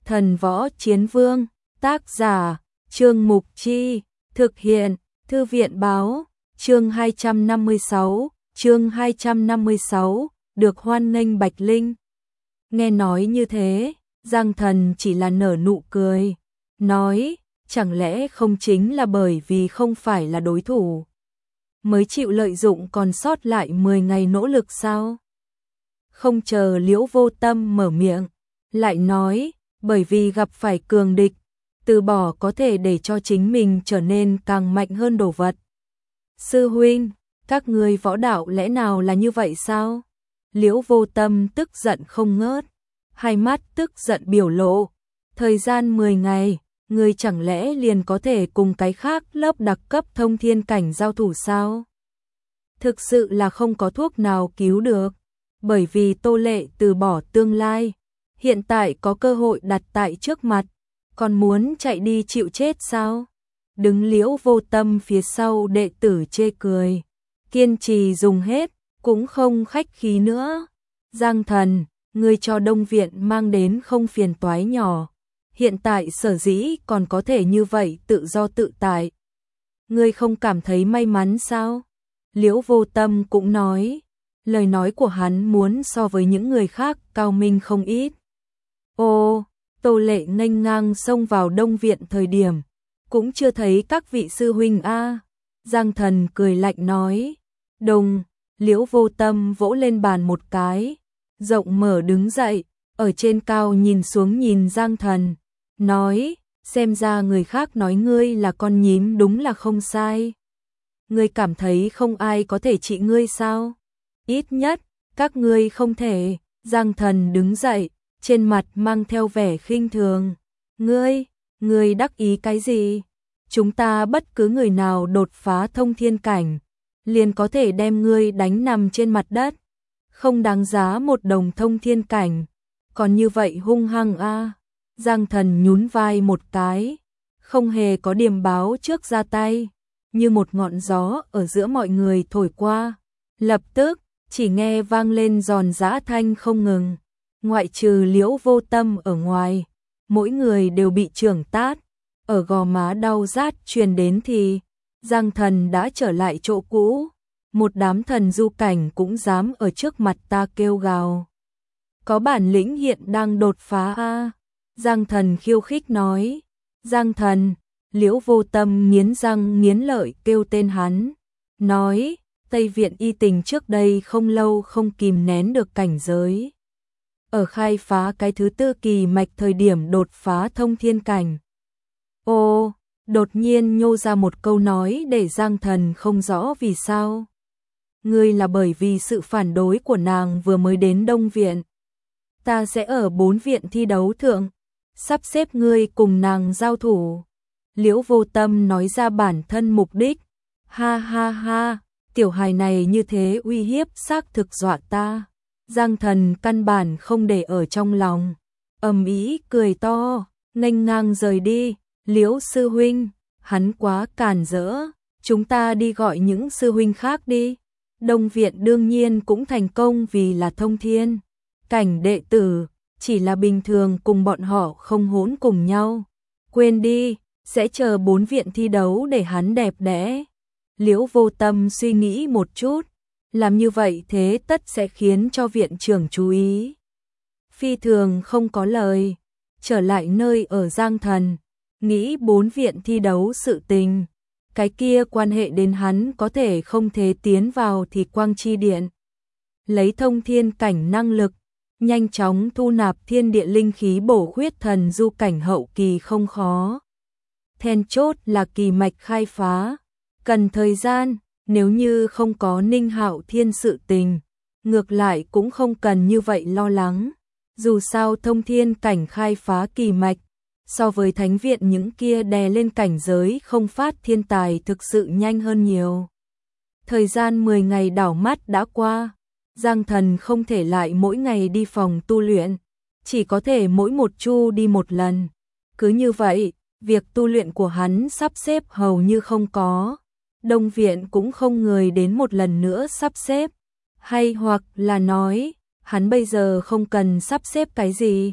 Thần Võ Chiến Vương, tác giả, Trương Mục Chi, thực hiện, Thư viện Báo, chương 256, được hoan nghênh Bạch Linh. Nghe nói như thế, Giang Thần chỉ là nở nụ cười, nói, chẳng lẽ không chính là bởi vì không phải là đối thủ, mới chịu lợi dụng còn sót lại 10 ngày nỗ lực sao? Không chờ Liễu Vô Tâm mở miệng, lại nói, bởi vì gặp phải cường địch, từ bỏ có thể để cho chính mình trở nên càng mạnh hơn đồ vật. Sư huynh, các ngươi võ đạo lẽ nào là như vậy sao? Liễu Vô Tâm tức giận không ngớt, hai mắt tức giận biểu lộ, thời gian 10 ngày, ngươi chẳng lẽ liền có thể cùng cái khác lớp đặc cấp thông thiên cảnh giao thủ sao? Thực sự là không có thuốc nào cứu được, bởi vì Tô Lệ từ bỏ tương lai, hiện tại có cơ hội đặt tại trước mặt, còn muốn chạy đi chịu chết sao? Đứng Liễu Vô Tâm phía sau đệ tử chê cười, kiên trì dùng hết, cũng không khách khí nữa. Giang Thần, ngươi cho Đông Viện mang đến không phiền toái nhỏ, hiện tại sở dĩ còn có thể như vậy tự do tự tại. Ngươi không cảm thấy may mắn sao? Liễu Vô Tâm cũng nói, lời nói của hắn muốn so với những người khác cao minh không ít. Ô, Tô Lệ nghênh ngang xông vào Đông Viện thời điểm, cũng chưa thấy các vị sư huynh a. Giang Thần cười lạnh nói, đùng, Liễu Vô Tâm vỗ lên bàn một cái, rộng mở đứng dậy, ở trên cao nhìn xuống nhìn Giang Thần, nói, xem ra người khác nói ngươi là con nhím đúng là không sai. Ngươi cảm thấy không ai có thể trị ngươi sao? Ít nhất, các ngươi không thể. Giang Thần đứng dậy, trên mặt mang theo vẻ khinh thường. Ngươi đắc ý cái gì? Chúng ta bất cứ người nào đột phá thông thiên cảnh, liền có thể đem ngươi đánh nằm trên mặt đất. Không đáng giá một đồng thông thiên cảnh, còn như vậy hung hăng a. Giang Thần nhún vai một cái, không hề có điềm báo trước ra tay, như một ngọn gió ở giữa mọi người thổi qua. Lập tức, chỉ nghe vang lên giòn giã thanh không ngừng, ngoại trừ Liễu Vô Tâm ở ngoài, mỗi người đều bị chưởng tát, ở gò má đau rát truyền đến thì Giang Thần đã trở lại chỗ cũ, một đám thần du cảnh cũng dám ở trước mặt ta kêu gào. Có bản lĩnh hiện đang đột phá a. Giang Thần khiêu khích nói. Giang Thần, Liễu Vô Tâm nghiến răng nghiến lợi kêu tên hắn, nói, Tây Viện Y Tình trước đây không lâu không kìm nén được cảnh giới, ở khai phá cái thứ tư kỳ mạch thời điểm đột phá thông thiên cảnh. Ô, đột nhiên nhô ra một câu nói để Giang Thần không rõ vì sao. Ngươi là bởi vì sự phản đối của nàng vừa mới đến Đông Viện. Ta sẽ ở 4 viện thi đấu thượng, sắp xếp ngươi cùng nàng giao thủ. Liễu Vô Tâm nói ra bản thân mục đích. Ha ha ha, tiểu hài này như thế uy hiếp xác thực dọa ta. Giang Thần căn bản không để ở trong lòng, ầm ĩ cười to, nghênh ngang rời đi. Liễu sư huynh, hắn quá càn rỡ, chúng ta đi gọi những sư huynh khác đi. Đông Viện đương nhiên cũng thành công vì là thông thiên cảnh đệ tử, chỉ là bình thường cùng bọn họ không hỗn cùng nhau. Quên đi, sẽ chờ 4 viện thi đấu để hắn đẹp đẽ. Liễu Vô Tâm suy nghĩ một chút, làm như vậy thế tất sẽ khiến cho viện trưởng chú ý. Phi thường không có lời, trở lại nơi ở Giang Thần, nghĩ 4 viện thi đấu sự tình, cái kia quan hệ đến hắn có thể không thể tiến vào thì Quang Chi Điện. Lấy thông thiên cảnh năng lực, nhanh chóng thu nạp thiên địa linh khí bổ khuyết thần du cảnh hậu kỳ không khó. Then chốt là kỳ mạch khai phá, cần thời gian, nếu như không có Ninh Hạo Thiên sự tình, ngược lại cũng không cần như vậy lo lắng. Dù sao thông thiên cảnh khai phá kỳ mạch, so với thánh viện những kia đè lên cảnh giới không phát thiên tài thực sự nhanh hơn nhiều. Thời gian 10 ngày đảo mắt đã qua, Giang Thần không thể lại mỗi ngày đi phòng tu luyện, chỉ có thể mỗi một chu đi một lần. Cứ như vậy, việc tu luyện của hắn sắp xếp hầu như không có. Đông Viện cũng không người đến một lần nữa sắp xếp. Hay hoặc là nói, hắn bây giờ không cần sắp xếp cái gì.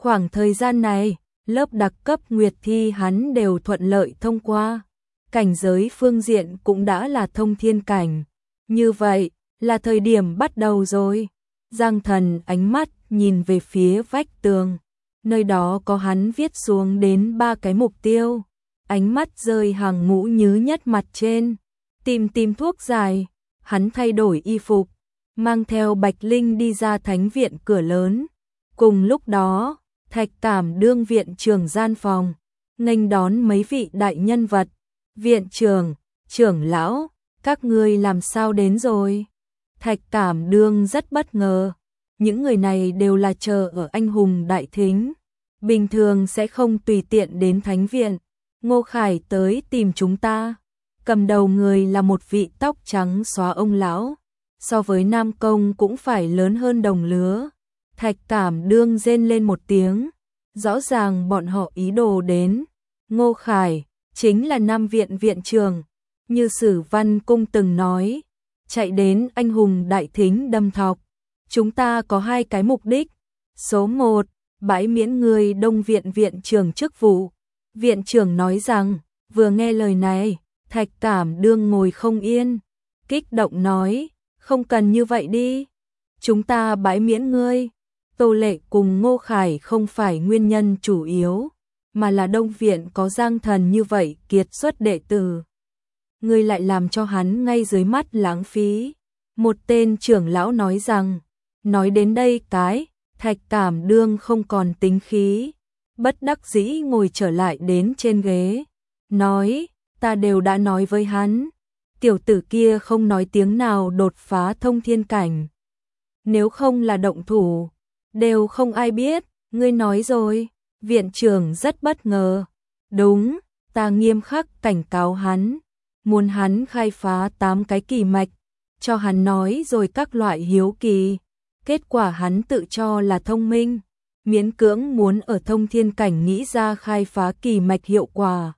Khoảng thời gian này, lớp đặc cấp nguyệt thi hắn đều thuận lợi thông qua. Cảnh giới phương diện cũng đã là thông thiên cảnh. Như vậy, là thời điểm bắt đầu rồi. Giang Thần ánh mắt nhìn về phía vách tường. Nơi đó có hắn viết xuống đến 3 cái mục tiêu. Ánh mắt rơi hàng ngũ nhứ nhất mặt trên. Tìm thuốc giải. Hắn thay đổi y phục. Mang theo Bạch Linh đi ra thánh viện cửa lớn. Cùng lúc đó, Thạch Cảm đương viện trưởng gian phòng. Nghênh đón mấy vị đại nhân vật. Viện trưởng, trưởng lão, các ngươi làm sao đến rồi? Thạch Cảm đương rất bất ngờ. Những người này đều là chờ ở anh hùng đại thính. Bình thường sẽ không tùy tiện đến thánh viện. Ngô Khải tới tìm chúng ta. Cầm đầu người là một vị tóc trắng xóa ông lão. So với Nam Công cũng phải lớn hơn đồng lứa. Thạch Cảm đương rên lên một tiếng. Rõ ràng bọn họ ý đồ đến. Ngô Khải chính là Nam viện viện trưởng. Như Sử Văn Cung từng nói. Chạy đến anh hùng đại thính đâm thọc. Chúng ta có 2 cái mục đích. Số 1, bãi miễn người Đông viện viện trưởng chức vụ. Viện trưởng nói rằng, vừa nghe lời này, Thạch Cảm đương ngồi không yên. Kích động nói, không cần như vậy đi. Chúng ta bãi miễn ngươi. Tô Lệ cùng Ngô Khải không phải nguyên nhân chủ yếu, mà là Đông viện có Giang Thần như vậy kiệt xuất đệ tử. Ngươi lại làm cho hắn ngay dưới mắt lãng phí. Một tên trưởng lão nói rằng, nói đến đây cái, Thạch Cảm đương không còn tính khí. Bất đắc dĩ ngồi trở lại đến trên ghế. Nói, ta đều đã nói với hắn. Tiểu tử kia không nói tiếng nào đột phá thông thiên cảnh. Nếu không là động thủ, đều không ai biết, ngươi nói rồi. Viện trưởng rất bất ngờ. Đúng, ta nghiêm khắc cảnh cáo hắn. Muốn hắn khai phá 8 cái kỳ mạch. Cho hắn nói rồi các loại hiếu kỳ. Kết quả hắn tự cho là thông minh. Miễn cưỡng muốn ở thông thiên cảnh nghĩ ra khai phá kỳ mạch hiệu quả.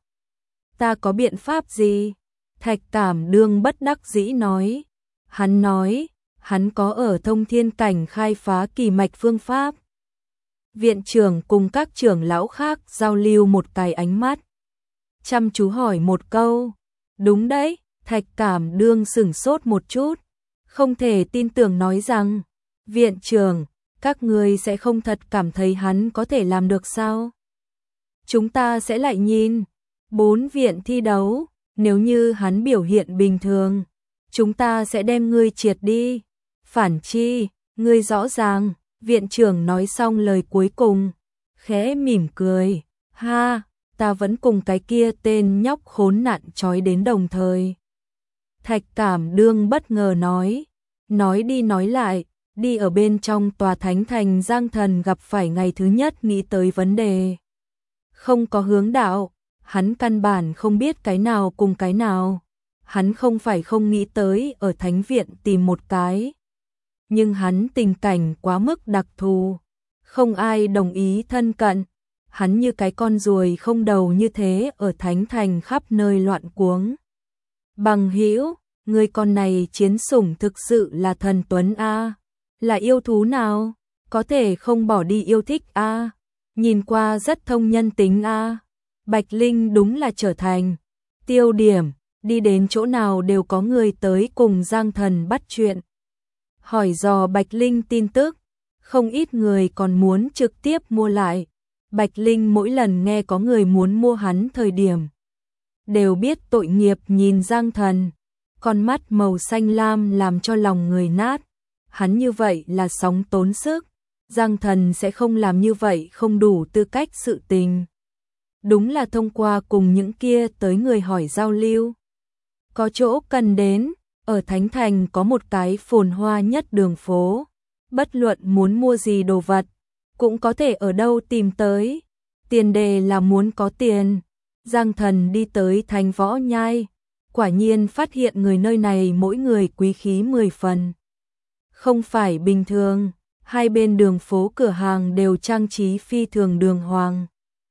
Ta có biện pháp gì? Thạch Cảm đương bất đắc dĩ nói. Hắn nói, hắn có ở thông thiên cảnh khai phá kỳ mạch phương pháp. Viện trưởng cùng các trưởng lão khác giao lưu một cái ánh mắt. Chăm chú hỏi một câu. Đúng đấy, Thạch Cảm đương sửng sốt một chút. Không thể tin tưởng nói rằng, viện trưởng, các ngươi sẽ không thật cảm thấy hắn có thể làm được sao? Chúng ta sẽ lại nhìn 4 viện thi đấu, nếu như hắn biểu hiện bình thường, chúng ta sẽ đem ngươi triệt đi. Phản chi, ngươi rõ ràng, viện trưởng nói xong lời cuối cùng, khẽ mỉm cười, ha, ta vẫn cùng cái kia tên nhóc khốn nạn trói đến đồng thời. Thạch Cảm đương bất ngờ nói đi nói lại, đi ở bên trong tòa thánh thành Giang Thần gặp phải ngày thứ nhất nghĩ tới vấn đề. Không có hướng đạo, hắn căn bản không biết cái nào cùng cái nào. Hắn không phải không nghĩ tới ở thánh viện tìm một cái. Nhưng hắn tình cảnh quá mức đặc thù, không ai đồng ý thân cận. Hắn như cái con ruồi không đầu như thế ở thánh thành khắp nơi loạn cuống. Bằng hữu, người con này chiến sủng thực sự là thần tuấn a. Là yêu thú nào? Có thể không bỏ đi yêu thích a. Nhìn qua rất thông nhân tính a. Bạch Linh đúng là trở thành tiêu điểm, đi đến chỗ nào đều có người tới cùng Giang Thần bắt chuyện. Hỏi dò Bạch Linh tin tức, không ít người còn muốn trực tiếp mua lại. Bạch Linh mỗi lần nghe có người muốn mua hắn thời điểm, đều biết tội nghiệp nhìn Giang Thần, con mắt màu xanh lam làm cho lòng người nát. Hắn như vậy là sóng tốn sức, Giang Thần sẽ không làm như vậy không đủ tư cách sự tình. Đúng là thông qua cùng những kia tới người hỏi giao lưu. Có chỗ cần đến, ở Thánh Thành có một cái phồn hoa nhất đường phố. Bất luận muốn mua gì đồ vật, cũng có thể ở đâu tìm tới. Tiền đề là muốn có tiền. Giang Thần đi tới thành Võ Nhai, quả nhiên phát hiện người nơi này mỗi người quý khí 10 phần. Không phải bình thường, hai bên đường phố cửa hàng đều trang trí phi thường đường hoàng.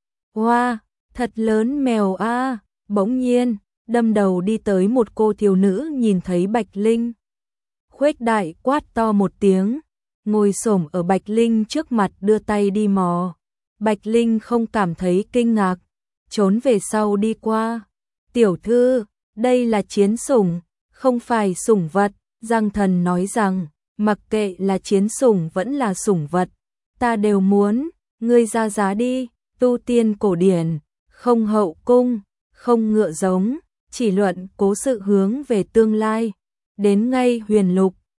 Wow, thật lớn mèo a! Bỗng nhiên, đâm đầu đi tới một cô thiếu nữ nhìn thấy Bạch Linh. Khuếch đại quát to một tiếng, ngồi xổm ở Bạch Linh trước mặt đưa tay đi mò. Bạch Linh không cảm thấy kinh ngạc, trốn về sau đi qua. Tiểu thư, đây là chiến sủng, không phải sủng vật. Giang Thần nói rằng, mặc kệ là chiến sủng vẫn là sủng vật, ta đều muốn, ngươi ra giá đi. Tu tiên cổ điển, không hậu cung, không ngựa giống, chỉ luận cố sự hướng về tương lai. Đến ngay huyền lục,